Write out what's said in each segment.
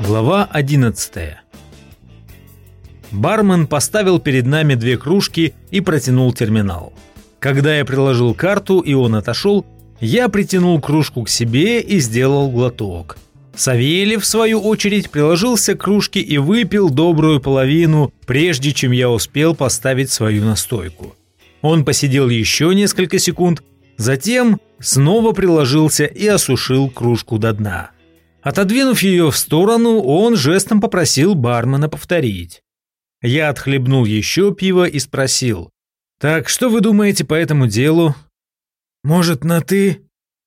Глава 11. Бармен поставил перед нами 2 кружки и протянул терминал. Когда я приложил карту и он отошел, я притянул кружку к себе и сделал глоток. Савельев, в свою очередь, приложился к кружке и выпил добрую половину, прежде чем я успел поставить свою настойку. Он посидел еще несколько секунд, затем снова приложился и осушил кружку до дна. Отодвинув ее в сторону, он жестом попросил бармена повторить. Я отхлебнул еще пиво и спросил: «Так, что вы думаете по этому делу?» «Может, на «ты»?»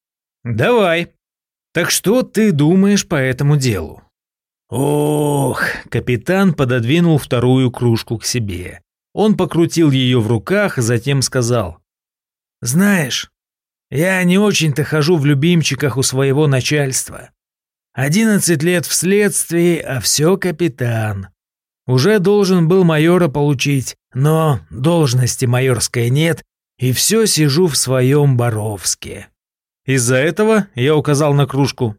«Давай. Так что ты думаешь по этому делу?» «Ох!» — капитан пододвинул вторую кружку к себе. Он покрутил ее в руках, затем сказал: «Знаешь, я не очень-то хожу в любимчиках у своего начальства. 11 лет в следствии, а все капитан. Уже должен был майора получить, но должности майорской нет, и все сижу в своем Боровске». «Из-за этого?» — я указал на кружку.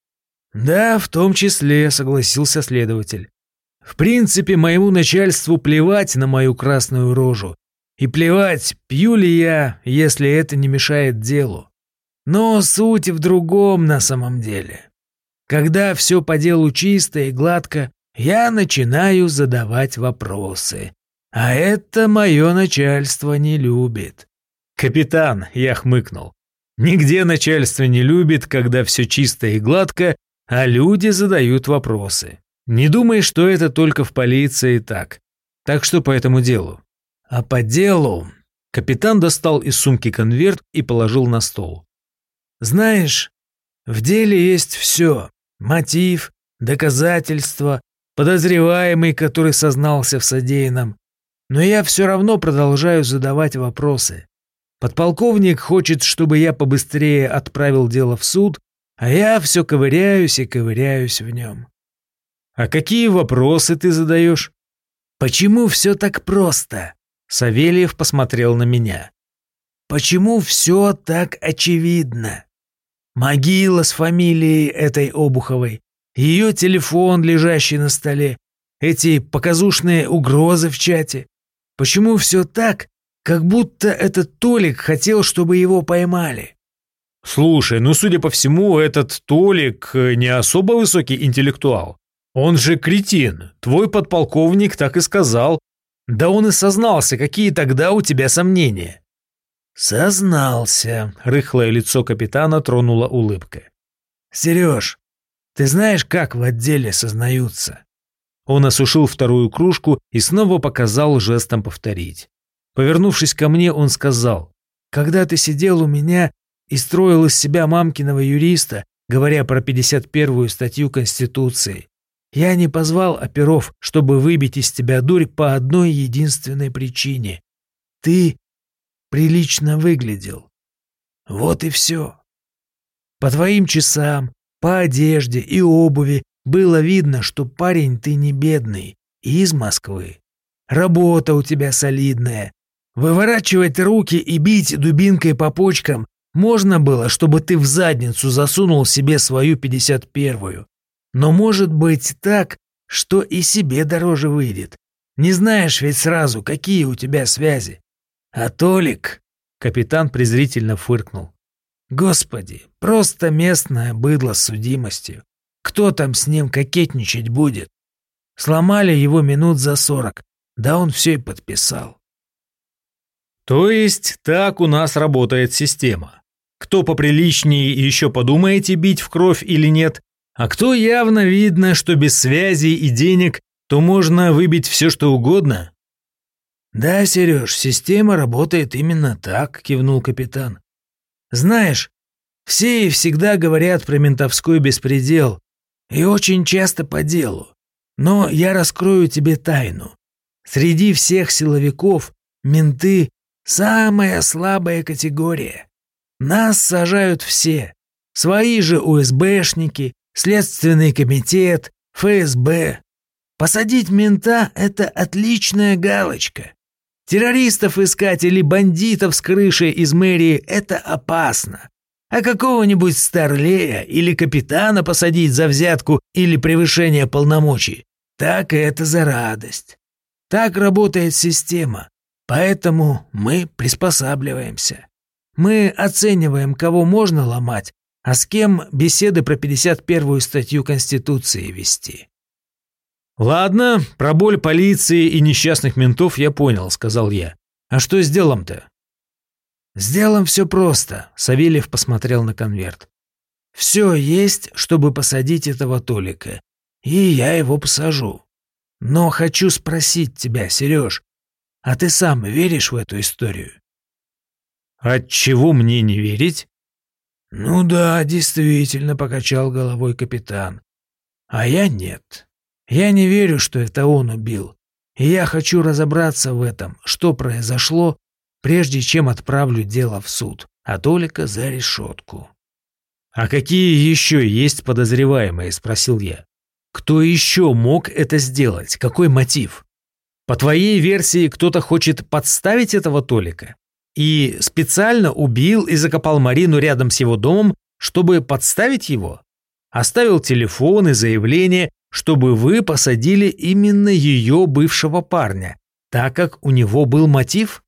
«Да, в том числе», — согласился следователь. «В принципе, моему начальству плевать на мою красную рожу. И плевать, пью ли я, если это не мешает делу. Но суть в другом на самом деле. Когда все по делу чисто и гладко, я начинаю задавать вопросы. А это мое начальство не любит». «Капитан», — я хмыкнул, — «нигде начальство не любит, когда все чисто и гладко, а люди задают вопросы. Не думай, что это только в полиции так. Так что по этому делу?» «А по делу...» Капитан достал из сумки конверт и положил на стол. «Знаешь, в деле есть все. Мотив, доказательства, подозреваемый, который сознался в содеянном. Но я все равно продолжаю задавать вопросы. Подполковник хочет, чтобы я побыстрее отправил дело в суд, а я все ковыряюсь и ковыряюсь в нем». «А какие вопросы ты задаешь?» «Почему все так просто?» Савельев посмотрел на меня. «Почему все так очевидно? Могила с фамилией этой Обуховой, ее телефон, лежащий на столе, эти показушные угрозы в чате. Почему все так, как будто этот Толик хотел, чтобы его поймали?» «Слушай, ну, судя по всему, этот Толик не особо высокий интеллектуал. Он же кретин. Твой подполковник так и сказал. Да он и сознался, какие тогда у тебя сомнения». «Сознался», — рыхлое лицо капитана тронула улыбка. «Сереж, ты знаешь, как в отделе сознаются?» Он осушил вторую кружку и снова показал жестом повторить. Повернувшись ко мне, он сказал: «Когда ты сидел у меня и строил из себя мамкиного юриста, говоря про 51-ю статью Конституции, я не позвал оперов, чтобы выбить из тебя дурь по одной единственной причине. Ты прилично выглядел. Вот и все. По твоим часам, по одежде и обуви было видно, что парень ты не бедный и из Москвы. Работа у тебя солидная. Выворачивать руки и бить дубинкой по почкам можно было, чтобы ты в задницу засунул себе свою 51-ю. Но может быть так, что и себе дороже выйдет. Не знаешь ведь сразу, какие у тебя связи. А Толик...» — капитан презрительно фыркнул. «Господи, просто местное быдло с судимостью. Кто там с ним кокетничать будет? Сломали его минут за 40, да он все и подписал». «То есть так у нас работает система. Кто поприличнее еще подумаете бить в кровь или нет, а кто явно видно, что без связей и денег, то можно выбить все что угодно?» «Да, Сереж, система работает именно так», — кивнул капитан. «Знаешь, все и всегда говорят про ментовской беспредел, и очень часто по делу. Но я раскрою тебе тайну. Среди всех силовиков менты — самая слабая категория. Нас сажают все. Свои же УСБшники, Следственный комитет, ФСБ. Посадить мента — это отличная галочка. Террористов искать или бандитов с крыши из мэрии — это опасно. А какого-нибудь старлея или капитана посадить за взятку или превышение полномочий, так это за радость. Так работает система, поэтому мы приспосабливаемся. Мы оцениваем, кого можно ломать, а с кем беседы про 51-ю статью Конституции вести. «Ладно, про боль полиции и несчастных ментов я понял», — сказал я. «А что с делом-то?» «С делом все просто», — Савельев посмотрел на конверт. «Все есть, чтобы посадить этого Толика, и я его посажу. Но хочу спросить тебя, Сереж, а ты сам веришь в эту историю?» «Отчего мне не верить?» «Ну да, действительно», — покачал головой капитан. «А я нет. Я не верю, что это он убил. И я хочу разобраться в этом, что произошло, прежде чем отправлю дело в суд, а Толика за решетку». «А какие еще есть подозреваемые?» – спросил я. «Кто еще мог это сделать? Какой мотив? По твоей версии, кто-то хочет подставить этого Толика? И специально убил и закопал Марину рядом с его домом, чтобы подставить его? Оставил телефон и заявление, чтобы вы посадили именно ее бывшего парня, так как у него был мотив?»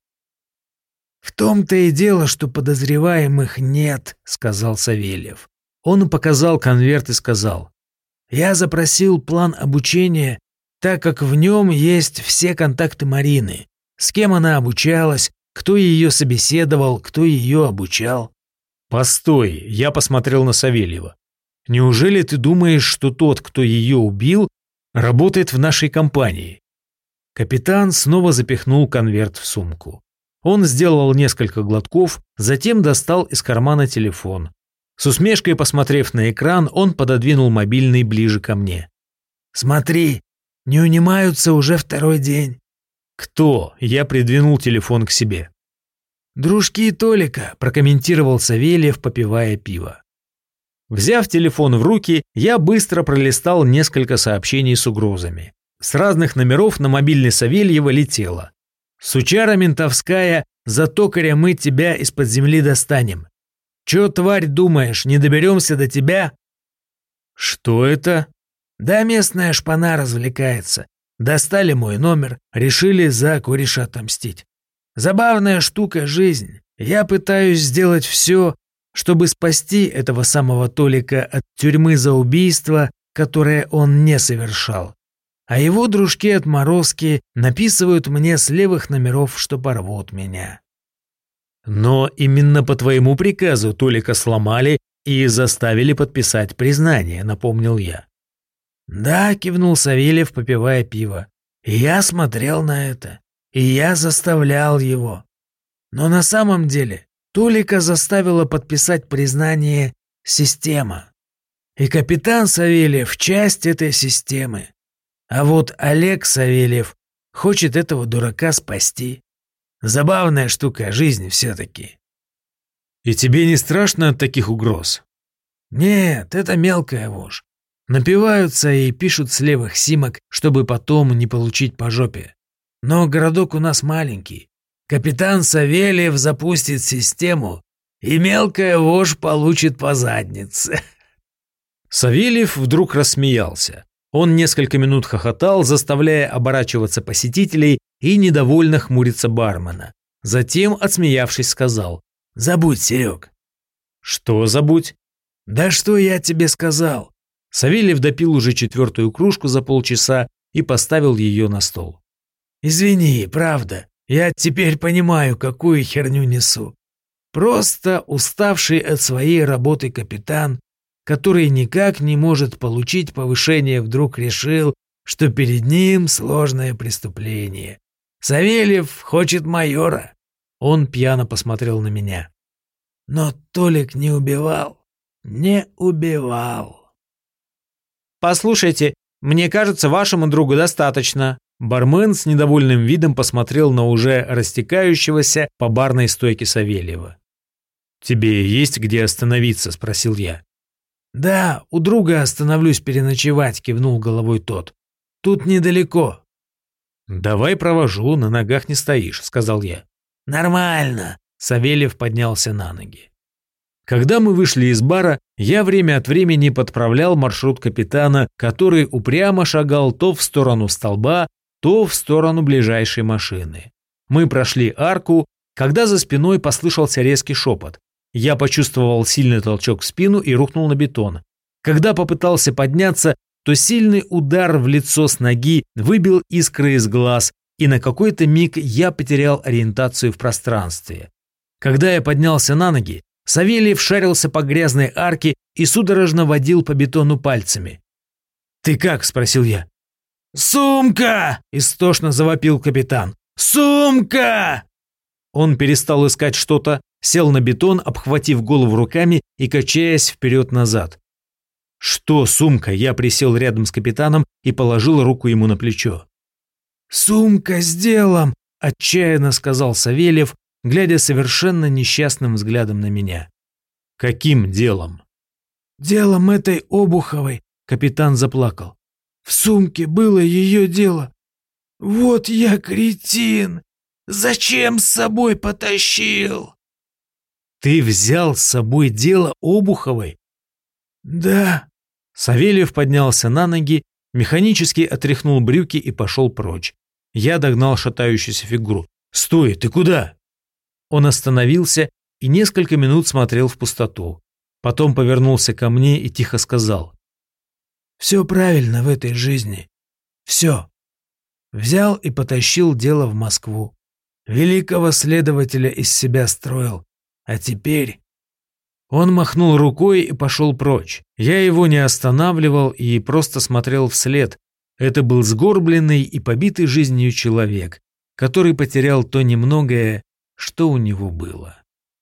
«В том-то и дело, что подозреваемых нет», — сказал Савельев. Он показал конверт и сказал: «Я запросил план обучения, так как в нем есть все контакты Марины, с кем она обучалась, кто ее собеседовал, кто ее обучал». «Постой», — я посмотрел на Савельева. «Неужели ты думаешь, что тот, кто ее убил, работает в нашей компании?» Капитан снова запихнул конверт в сумку. Он сделал несколько глотков, затем достал из кармана телефон. С усмешкой посмотрев на экран, он пододвинул мобильный ближе ко мне. «Смотри, не унимаются уже второй день». «Кто?» – я придвинул телефон к себе. «Дружки Толика», – прокомментировал Савельев, попивая пиво. Взяв телефон в руки, я быстро пролистал несколько сообщений с угрозами. С разных номеров на мобильный Савельева летело: «Сучара ментовская, за токаря мы тебя из-под земли достанем. Чё, тварь, думаешь, не доберемся до тебя?» «Что это?» «Да местная шпана развлекается. Достали мой номер, решили за кореша отомстить. Забавная штука жизнь. Я пытаюсь сделать все, чтобы спасти этого самого Толика от тюрьмы за убийство, которое он не совершал. А его дружки-отморозки написывают мне с левых номеров, что порвут меня». «Но именно по твоему приказу Толика сломали и заставили подписать признание», — напомнил я. «Да», — кивнул Савельев, попивая пиво. «И я смотрел на это, и я заставлял его. Но на самом деле Толика заставила подписать признание система. И капитан Савельев — часть этой системы. А вот Олег Савельев хочет этого дурака спасти. Забавная штука жизнь все-таки». «И тебе не страшно от таких угроз?» «Нет, это мелкая вошь. Напиваются и пишут с левых симок, чтобы потом не получить по жопе. Но городок у нас маленький. Капитан Савельев запустит систему, и мелкая вошь получит по заднице». Савельев вдруг рассмеялся. Он несколько минут хохотал, заставляя оборачиваться посетителей и недовольно хмуриться бармена. Затем, отсмеявшись, сказал: «Забудь, Серег». «Что забудь?» «Да что я тебе сказал?» Савельев допил уже 4-ю кружку за полчаса и поставил ее на стол. «Извини, правда, я теперь понимаю, какую херню несу. Просто уставший от своей работы капитан, который никак не может получить повышение, вдруг решил, что перед ним сложное преступление. Савельев хочет майора». Он пьяно посмотрел на меня. «Но Толик не убивал. Не убивал». «Послушайте, мне кажется, вашему другу достаточно». Бармен с недовольным видом посмотрел на уже растекающегося по барной стойке Савельева. «Тебе есть где остановиться?» – спросил я. «Да, у друга остановлюсь переночевать», – кивнул головой тот. «Тут недалеко». «Давай провожу, на ногах не стоишь», – сказал я. «Нормально», – Савельев поднялся на ноги. Когда мы вышли из бара, я время от времени подправлял маршрут капитана, который упрямо шагал то в сторону столба, то в сторону ближайшей машины. Мы прошли арку, когда за спиной послышался резкий шепот. Я почувствовал сильный толчок в спину и рухнул на бетон. Когда попытался подняться, то сильный удар в лицо с ноги выбил искры из глаз, и на какой-то миг я потерял ориентацию в пространстве. Когда я поднялся на ноги, Савельев шарился по грязной арке и судорожно водил по бетону пальцами. «Ты как?» – спросил я. «Сумка!» – истошно завопил капитан. «Сумка!» Он перестал искать что-то, сел на бетон, обхватив голову руками и качаясь вперед-назад. «Что сумка?» – я присел рядом с капитаном и положил руку ему на плечо. «Сумка с делом!» – отчаянно сказал Савельев, глядя совершенно несчастным взглядом на меня. «Каким делом?» «Делом этой Обуховой», — капитан заплакал. «В сумке было ее дело. Вот я кретин! Зачем с собой потащил?» «Ты взял с собой дело Обуховой?» «Да». Савельев поднялся на ноги, механически отряхнул брюки и пошел прочь. Я догнал шатающуюся фигуру. «Стой, ты куда?» Он остановился и несколько минут смотрел в пустоту. Потом повернулся ко мне и тихо сказал. «Все правильно в этой жизни. Все. Взял и потащил дело в Москву. Великого следователя из себя строил. А теперь...» Он махнул рукой и пошел прочь. Я его не останавливал и просто смотрел вслед. Это был сгорбленный и побитый жизнью человек, который потерял то немногое, что у него было.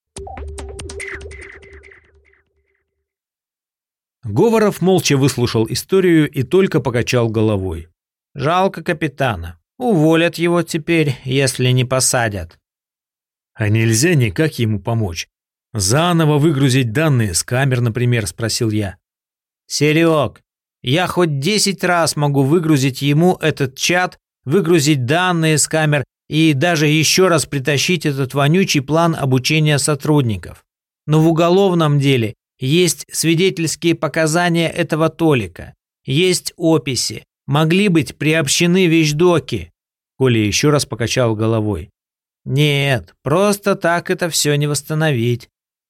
Говоров молча выслушал историю и только покачал головой. «Жалко капитана. Уволят его теперь, если не посадят». «А нельзя никак ему помочь? Заново выгрузить данные с камер, например?» – спросил я. «Серег, я хоть 10 раз могу выгрузить ему этот чат, выгрузить данные с камер и даже еще раз притащить этот вонючий план обучения сотрудников. Но в уголовном деле есть свидетельские показания этого Толика, есть описи, могли быть приобщены вещдоки». Коля еще раз покачал головой. «Нет, просто так это все не восстановить.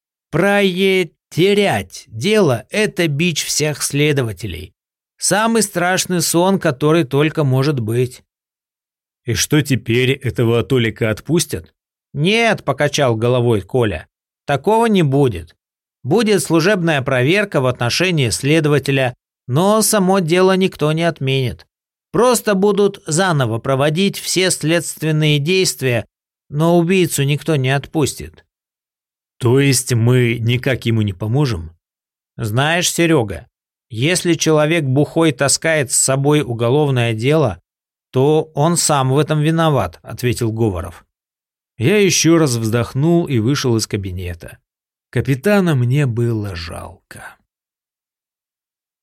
Терять дело – это бич всех следователей. Самый страшный сон, который только может быть». «И что теперь, этого Толика отпустят?» «Нет», – покачал головой Коля, – «такого не будет. Будет служебная проверка в отношении следователя, но само дело никто не отменит. Просто будут заново проводить все следственные действия, но убийцу никто не отпустит». «То есть мы никак ему не поможем?» «Знаешь, Серега, если человек бухой таскает с собой уголовное дело, то он сам в этом виноват», – ответил Говоров. Я еще раз вздохнул и вышел из кабинета. Капитана мне было жалко.